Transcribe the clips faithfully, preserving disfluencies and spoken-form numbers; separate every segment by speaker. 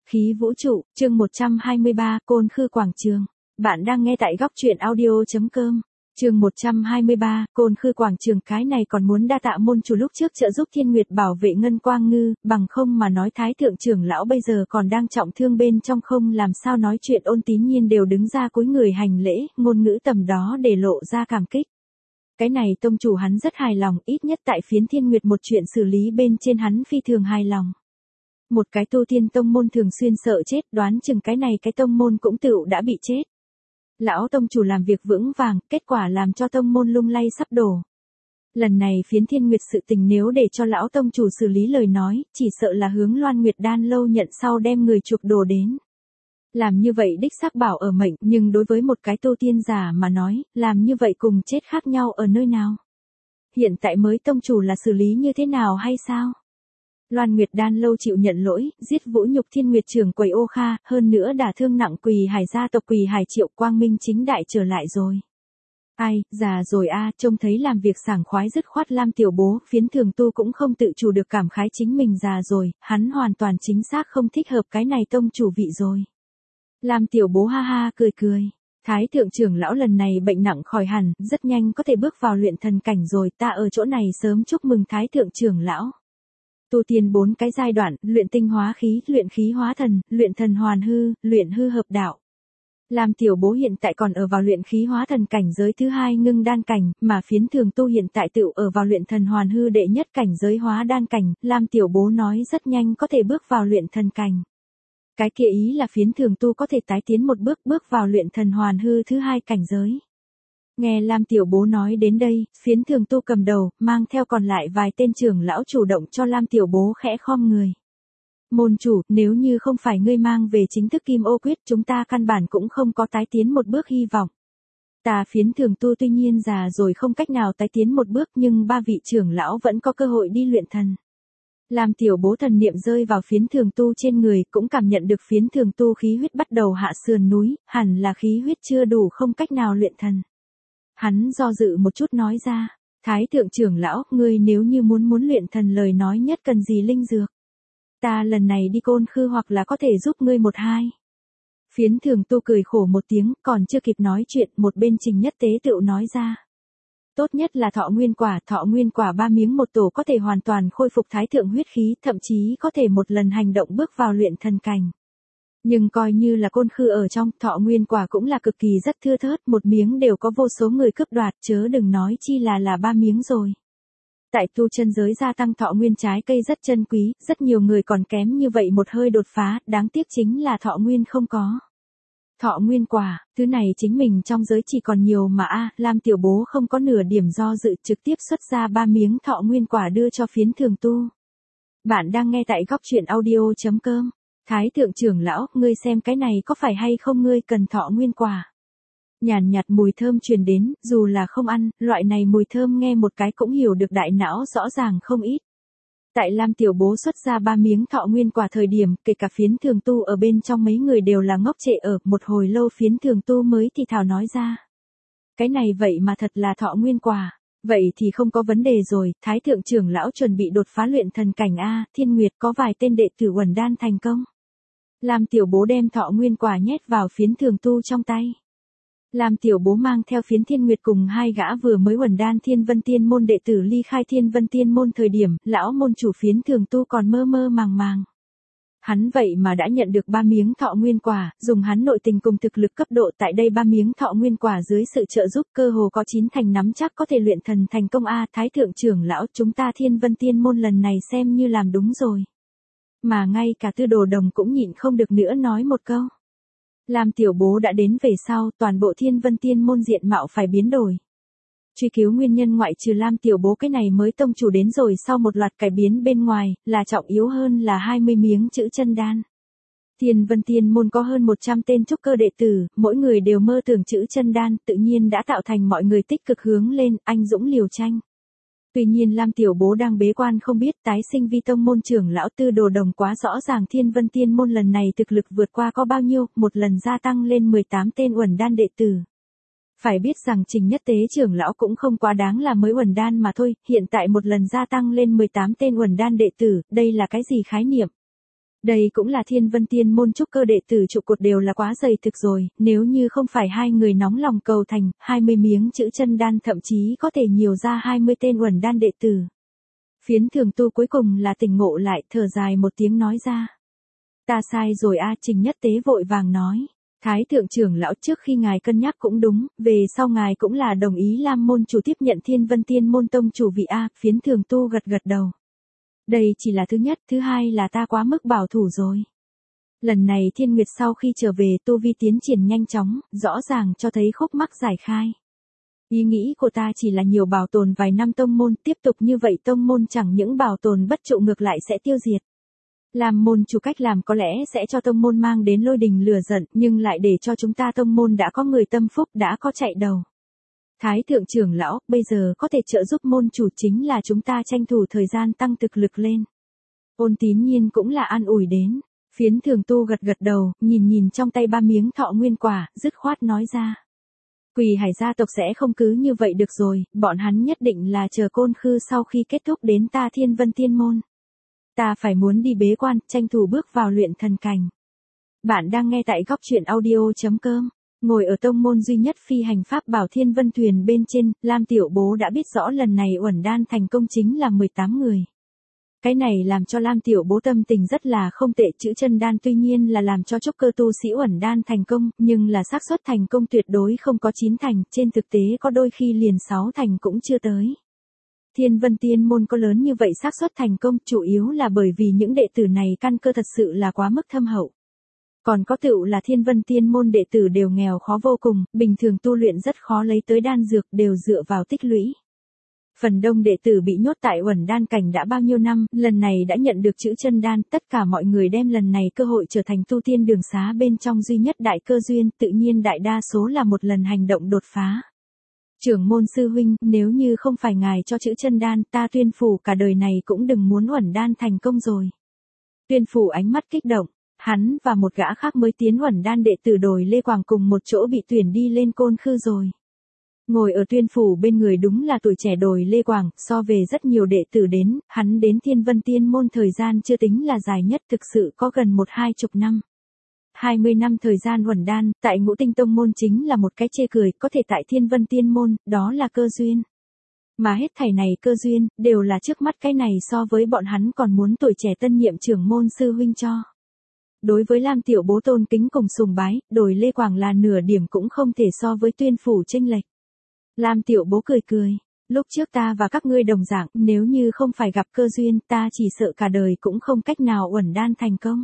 Speaker 1: Khí vũ trụ, chương một trăm hai mươi ba, Côn Khư Quảng Trường. Bạn đang nghe tại góc truyện audio chấm com. Chương một trăm hai mươi ba, Côn Khư Quảng Trường. Cái này còn muốn đa tạ môn chủ lúc trước trợ giúp Thiên Nguyệt bảo vệ Ngân Quang Ngư, bằng không mà nói Thái thượng trưởng lão bây giờ còn đang trọng thương bên trong, không làm sao nói chuyện. Ôn Tín Nhiên đều đứng ra cúi người hành lễ, ngôn ngữ tầm đó để lộ ra cảm kích. Cái này tông chủ hắn rất hài lòng, ít nhất tại phiến Thiên Nguyệt một chuyện xử lý bên trên hắn phi thường hài lòng. Một cái tu tiên tông môn thường xuyên sợ chết, đoán chừng cái này cái tông môn cũng tựu đã bị chết. Lão tông chủ làm việc vững vàng, kết quả làm cho tông môn lung lay sắp đổ. Lần này phiến Thiên Nguyệt sự tình nếu để cho lão tông chủ xử lý lời nói, chỉ sợ là hướng Loan Nguyệt Đan lâu nhận sau đem người chuộc đồ đến. Làm như vậy đích xác bảo ở mệnh, nhưng đối với một cái tu tiên giả mà nói, làm như vậy cùng chết khác nhau ở nơi nào? Hiện tại mới tông chủ là xử lý như thế nào hay sao? Loan Nguyệt Đan lâu chịu nhận lỗi, giết vũ nhục Thiên Nguyệt trưởng quầy Ô Kha, hơn nữa đả thương nặng Quỳ Hải gia tộc Quỳ Hải Triệu Quang Minh chính đại trở lại rồi. Ai, già rồi a, trông thấy làm việc sảng khoái dứt khoát Lam tiểu bố, phiến thường tu cũng không tự chủ được cảm khái chính mình già rồi, hắn hoàn toàn chính xác không thích hợp cái này tông chủ vị rồi. Lam tiểu bố ha ha cười cười. Thái thượng trưởng lão lần này bệnh nặng khỏi hẳn, rất nhanh có thể bước vào luyện thần cảnh rồi, ta ở chỗ này sớm chúc mừng Thái thượng trưởng lão. Tu tiên bốn cái giai đoạn, luyện tinh hóa khí, luyện khí hóa thần, luyện thần hoàn hư, luyện hư hợp đạo. Lam tiểu bố hiện tại còn ở vào luyện khí hóa thần cảnh giới thứ hai ngưng đan cảnh, mà phiến thường tu hiện tại tự ở vào luyện thần hoàn hư đệ nhất cảnh giới hóa đan cảnh, Lam tiểu bố nói rất nhanh có thể bước vào luyện thần cảnh. Cái kia ý là phiến thường tu có thể tái tiến một bước bước vào luyện thần hoàn hư thứ hai cảnh giới. Nghe Lam tiểu bố nói đến đây, phiến thường tu cầm đầu, mang theo còn lại vài tên trưởng lão chủ động cho Lam tiểu bố khẽ khom người. Môn chủ, nếu như không phải ngươi mang về chính thức kim ô quyết, chúng ta căn bản cũng không có tái tiến một bước hy vọng. Ta phiến thường tu tuy nhiên già rồi không cách nào tái tiến một bước, nhưng ba vị trưởng lão vẫn có cơ hội đi luyện thần. Lam tiểu bố thần niệm rơi vào phiến thường tu trên người, cũng cảm nhận được phiến thường tu khí huyết bắt đầu hạ sườn núi, hẳn là khí huyết chưa đủ không cách nào luyện thần. Hắn do dự một chút nói ra, Thái thượng trưởng lão, ngươi nếu như muốn muốn luyện thần lời nói nhất cần gì linh dược. Ta lần này đi Côn Khư hoặc là có thể giúp ngươi một hai. Phiến thường tu cười khổ một tiếng, còn chưa kịp nói chuyện, một bên Trình Nhất Tế tựu nói ra. Tốt nhất là thọ nguyên quả, thọ nguyên quả ba miếng một tổ có thể hoàn toàn khôi phục thái thượng huyết khí, thậm chí có thể một lần hành động bước vào luyện thần cảnh. Nhưng coi như là Côn Khư ở trong, thọ nguyên quả cũng là cực kỳ rất thưa thớt, một miếng đều có vô số người cướp đoạt, chớ đừng nói chi là là ba miếng rồi. Tại tu chân giới gia tăng thọ nguyên trái cây rất chân quý, rất nhiều người còn kém như vậy một hơi đột phá, đáng tiếc chính là thọ nguyên không có. Thọ nguyên quả, thứ này chính mình trong giới chỉ còn nhiều mà a, Lam tiểu bố không có nửa điểm do dự, trực tiếp xuất ra ba miếng thọ nguyên quả đưa cho phiến thường tu. Bạn đang nghe tại góc truyện audio chấm com. Thái thượng trưởng lão, ngươi xem cái này có phải hay không, ngươi cần thọ nguyên quả. Nhàn nhạt mùi thơm truyền đến, dù là không ăn, loại này mùi thơm nghe một cái cũng hiểu được đại não rõ ràng không ít. Tại Lam tiểu bố xuất ra ba miếng thọ nguyên quả thời điểm, kể cả phiến thường tu ở bên trong mấy người đều là ngốc trệ, ở một hồi lâu phiến thường tu mới thì thào nói ra. Cái này vậy mà thật là thọ nguyên quả, vậy thì không có vấn đề rồi, Thái thượng trưởng lão chuẩn bị đột phá luyện thần cảnh a, Thiên Nguyệt có vài tên đệ tử uẩn đan thành công. Lam tiểu bố đem thọ nguyên quả nhét vào phiến thường tu trong tay. Lam tiểu bố mang theo phiến Thiên Nguyệt cùng hai gã vừa mới uẩn đan Thiên Vân Tiên môn đệ tử ly khai Thiên Vân Tiên môn thời điểm, lão môn chủ phiến thường tu còn mơ mơ màng màng. Hắn vậy mà đã nhận được ba miếng thọ nguyên quả, dùng hắn nội tình cùng thực lực cấp độ tại đây ba miếng thọ nguyên quả dưới sự trợ giúp cơ hồ có chín thành nắm chắc có thể luyện thần thành công a, Thái thượng trưởng lão, chúng ta Thiên Vân Tiên môn lần này xem như làm đúng rồi. Mà ngay cả Tư Đồ Đồng cũng nhịn không được nữa nói một câu. Lam tiểu bố đã đến về sau, toàn bộ Thiên Vân Tiên môn diện mạo phải biến đổi. Truy cứu nguyên nhân ngoại trừ Lam tiểu bố cái này mới tông chủ đến rồi sau một loạt cải biến bên ngoài, là trọng yếu hơn là hai mươi miếng chữ chân đan. Thiên Vân Tiên môn có hơn một trăm tên trúc cơ đệ tử, mỗi người đều mơ tưởng chữ chân đan, tự nhiên đã tạo thành mọi người tích cực hướng lên, anh dũng liều tranh. Tuy nhiên Lam tiểu bố đang bế quan không biết, tái sinh vi tông môn trưởng lão Tư Đồ Đồng quá rõ ràng Thiên Vân Tiên môn lần này thực lực vượt qua có bao nhiêu, một lần gia tăng lên mười tám tên uẩn đan đệ tử. Phải biết rằng Trình Nhất Tế trưởng lão cũng không quá đáng là mới uẩn đan mà thôi, hiện tại một lần gia tăng lên mười tám tên uẩn đan đệ tử, đây là cái gì khái niệm? Đây cũng là Thiên Vân Tiên môn trúc cơ đệ tử trụ cột đều là quá dày thực rồi, nếu như không phải hai người nóng lòng cầu thành, hai mươi miếng chữ chân đan thậm chí có thể nhiều ra hai mươi tên uẩn đan đệ tử. Phiến Thường Tu cuối cùng là tỉnh ngộ lại, thở dài một tiếng nói ra. Ta sai rồi a. Trình Nhất Tế vội vàng nói. Thái thượng trưởng lão, trước khi ngài cân nhắc cũng đúng, về sau ngài cũng là đồng ý Lam môn chủ tiếp nhận Thiên Vân Tiên môn tông chủ vị a. Phiến Thường Tu gật gật đầu. Đây chỉ là thứ nhất, thứ hai là ta quá mức bảo thủ rồi. Lần này Thiên Nguyệt sau khi trở về tu vi tiến triển nhanh chóng, rõ ràng cho thấy khúc mắc giải khai. Ý nghĩ của ta chỉ là nhiều bảo tồn vài năm tông môn, tiếp tục như vậy tông môn chẳng những bảo tồn bất trụ ngược lại sẽ tiêu diệt. Làm môn chủ cách làm có lẽ sẽ cho tông môn mang đến lôi đình lửa giận, nhưng lại để cho chúng ta tông môn đã có người tâm phúc, đã có chạy đầu. Thái thượng trưởng lão, bây giờ có thể trợ giúp môn chủ chính là chúng ta tranh thủ thời gian tăng thực lực lên. Ôn Tín Nhiên cũng là an ủi đến. Phiến Thường Tu gật gật đầu, nhìn nhìn trong tay ba miếng thọ nguyên quả, dứt khoát nói ra. Quỳ Hải gia tộc sẽ không cứ như vậy được rồi, bọn hắn nhất định là chờ Côn Khư sau khi kết thúc đến ta Thiên Vân Tiên môn. Ta phải muốn đi bế quan, tranh thủ bước vào luyện thần cảnh. Bạn đang nghe tại góc truyện audio chấm com. Ngồi ở tông môn duy nhất phi hành pháp bảo Thiên Vân thuyền bên trên, Lam Tiểu Bố đã biết rõ lần này uẩn đan thành công chính là mười tám người. Cái này làm cho Lam Tiểu Bố tâm tình rất là không tệ, chữ chân đan tuy nhiên là làm cho trúc cơ tu sĩ uẩn đan thành công, nhưng là xác suất thành công tuyệt đối không có chín thành, trên thực tế có đôi khi liền sáu thành cũng chưa tới. Thiên Vân Tiên môn có lớn như vậy xác suất thành công chủ yếu là bởi vì những đệ tử này căn cơ thật sự là quá mức thâm hậu. Còn có tựu là Thiên Vân Tiên môn đệ tử đều nghèo khó vô cùng, bình thường tu luyện rất khó lấy tới đan dược, đều dựa vào tích lũy. Phần đông đệ tử bị nhốt tại uẩn đan cảnh đã bao nhiêu năm, lần này đã nhận được chữ chân đan, tất cả mọi người đem lần này cơ hội trở thành tu tiên đường xá bên trong duy nhất đại cơ duyên, tự nhiên đại đa số là một lần hành động đột phá. Trưởng môn sư huynh, nếu như không phải ngài cho chữ chân đan, ta Tuyên Phủ cả đời này cũng đừng muốn uẩn đan thành công rồi. Tuyên Phủ ánh mắt kích động, hắn và một gã khác mới tiến uẩn đan đệ tử Đồi Lê Quảng cùng một chỗ bị tuyển đi lên Côn Khư rồi. Ngồi ở Tuyên Phủ bên người đúng là tuổi trẻ Đồi Lê Quảng, so về rất nhiều đệ tử đến, hắn đến Thiên Vân Tiên môn thời gian chưa tính là dài nhất, thực sự có gần một hai chục năm. hai mươi năm thời gian uẩn đan, tại Ngũ Tinh Tông môn chính là một cái chê cười, có thể tại Thiên Vân Tiên môn, đó là cơ duyên. Mà hết thảy này cơ duyên, đều là trước mắt cái này so với bọn hắn còn muốn tuổi trẻ tân nhiệm trưởng môn sư huynh cho. Đối với Lam Tiểu Bố tôn kính cùng sùng bái, Đồi Lê Quảng là nửa điểm cũng không thể so với Tuyên Phủ chênh lệch. Lam Tiểu Bố cười cười, lúc trước ta và các ngươi đồng dạng, nếu như không phải gặp cơ duyên, ta chỉ sợ cả đời cũng không cách nào uẩn đan thành công.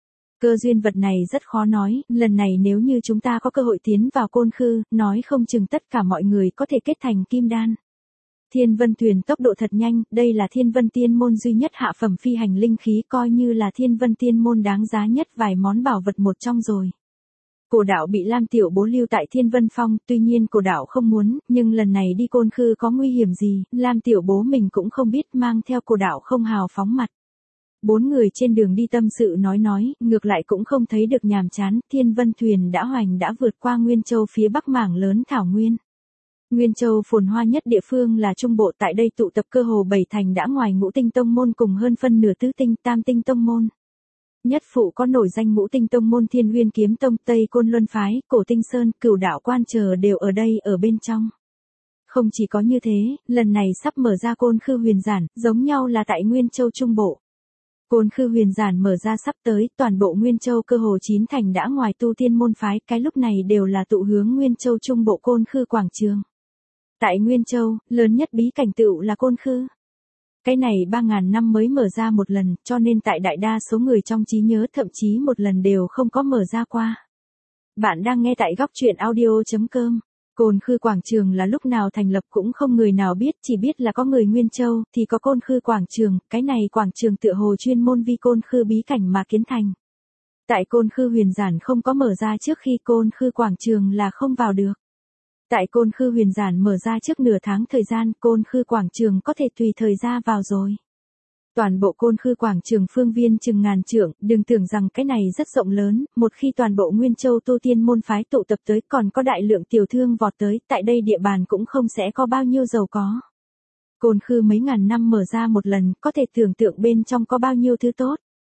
Speaker 1: Cơ duyên vật này rất khó nói, lần này nếu như chúng ta có cơ hội tiến vào Côn Khư, nói không chừng tất cả mọi người có thể kết thành kim đan. Thiên Vân thuyền tốc độ thật nhanh, đây là Thiên Vân Tiên môn duy nhất hạ phẩm phi hành linh khí, coi như là Thiên Vân Tiên môn đáng giá nhất vài món bảo vật một trong rồi. Cổ đạo bị Lam Tiểu Bố lưu tại Thiên Vân Phong, tuy nhiên cổ đạo không muốn, nhưng lần này đi Côn Khư có nguy hiểm gì, Lam Tiểu Bố mình cũng không biết, mang theo cổ đạo không hào phóng mặt. Bốn người trên đường đi tâm sự nói nói, ngược lại cũng không thấy được nhàm chán, Thiên Vân thuyền đã hoành đã vượt qua Nguyên Châu phía bắc mảng lớn thảo nguyên. Nguyên Châu phồn hoa nhất địa phương là Trung Bộ, tại đây tụ tập cơ hồ bảy thành đã ngoài Ngũ Tinh Tông môn cùng hơn phân nửa Tứ Tinh Tam Tinh Tông môn. Nhất phụ có nổi danh Ngũ Tinh Tông môn Thiên Uyên Kiếm Tông, Tây Côn Luân Phái, Cổ Tinh Sơn, Cửu Đạo Quan chờ đều ở đây ở bên trong. Không chỉ có như thế, lần này sắp mở ra Côn Khư Huyền Giản, giống nhau là tại Nguyên Châu Trung Bộ. Côn Khư Huyền Giản mở ra sắp tới, toàn bộ Nguyên Châu cơ hồ chín thành đã ngoài tu tiên môn phái, cái lúc này đều là tụ hướng Nguyên Châu Trung Bộ Côn Khư quảng trường. Tại Nguyên Châu, lớn nhất bí cảnh tựu là Côn Khư. Cái này ba ngàn năm mới mở ra một lần, cho nên tại đại đa số người trong trí nhớ thậm chí một lần đều không có mở ra qua. Bạn đang nghe tại góc truyện audio chấm com. Côn Khư quảng trường là lúc nào thành lập cũng không người nào biết, chỉ biết là có người Nguyên Châu thì có Côn Khư quảng trường, cái này quảng trường tựa hồ chuyên môn vi Côn Khư bí cảnh mà kiến thành. Tại Côn Khư Huyền Giản không có mở ra trước khi Côn Khư quảng trường là không vào được. Tại Côn Khư Huyền Giản mở ra trước nửa tháng thời gian, Côn Khư quảng trường có thể tùy thời ra vào rồi. Toàn bộ Côn Khư quảng trường phương viên chừng ngàn trượng, đừng tưởng rằng cái này rất rộng lớn, một khi toàn bộ Nguyên Châu tu tiên môn phái tụ tập tới, còn có đại lượng tiểu thương vọt tới, tại đây địa bàn cũng không sẽ có bao nhiêu giàu có. Côn Khư mấy ngàn năm mở ra một lần, có thể tưởng tượng bên trong có bao nhiêu thứ tốt.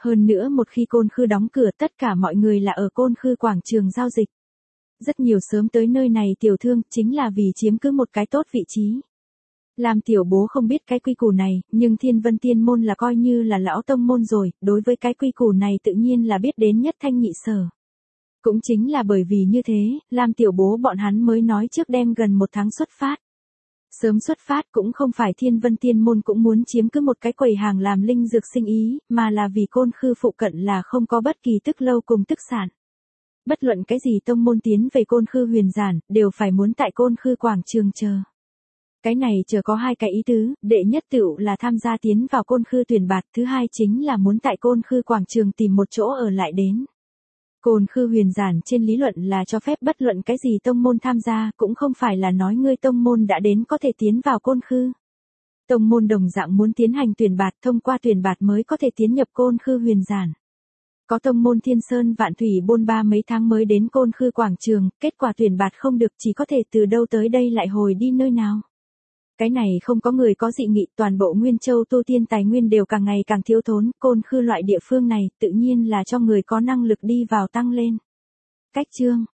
Speaker 1: Hơn nữa một khi Côn Khư đóng cửa tất cả mọi người là ở Côn Khư quảng trường giao dịch. Rất nhiều sớm tới nơi này tiểu thương chính là vì chiếm cứ một cái tốt vị trí. Làm tiểu bố không biết cái quy củ này, nhưng Thiên Vân Tiên Môn là coi như là lão tông môn rồi, đối với cái quy củ này tự nhiên là biết đến nhất thanh nhị sở. Cũng chính là bởi vì như thế, làm tiểu bố bọn hắn mới nói trước đem gần một tháng xuất phát. Sớm xuất phát cũng không phải Thiên Vân Tiên Môn cũng muốn chiếm cứ một cái quầy hàng làm linh dược sinh ý, mà là vì Côn Khư phụ cận là không có bất kỳ tức lâu cùng tức sản. Bất luận cái gì tông môn tiến về Côn Khư huyền giản, đều phải muốn tại Côn Khư quảng trường chờ. Cái này chờ có hai cái ý tứ, đệ nhất tựu là tham gia tiến vào Côn Khư tuyển bạt, thứ hai chính là muốn tại Côn Khư quảng trường tìm một chỗ ở lại đến. Côn Khư huyền giản trên lý luận là cho phép bất luận cái gì tông môn tham gia, cũng không phải là nói ngươi tông môn đã đến có thể tiến vào Côn Khư. Tông môn đồng dạng muốn tiến hành tuyển bạt, thông qua tuyển bạt mới có thể tiến nhập Côn Khư huyền giản. Có tông môn Thiên Sơn Vạn Thủy bôn ba mấy tháng mới đến Côn Khư quảng trường, kết quả tuyển bạt không được, chỉ có thể từ đâu tới đây lại hồi đi nơi nào. Cái này không có người có dị nghị, toàn bộ Nguyên Châu tu tiên tài nguyên đều càng ngày càng thiếu thốn, Côn Khư loại địa phương này tự nhiên là cho người có năng lực đi vào tăng lên. Cách chương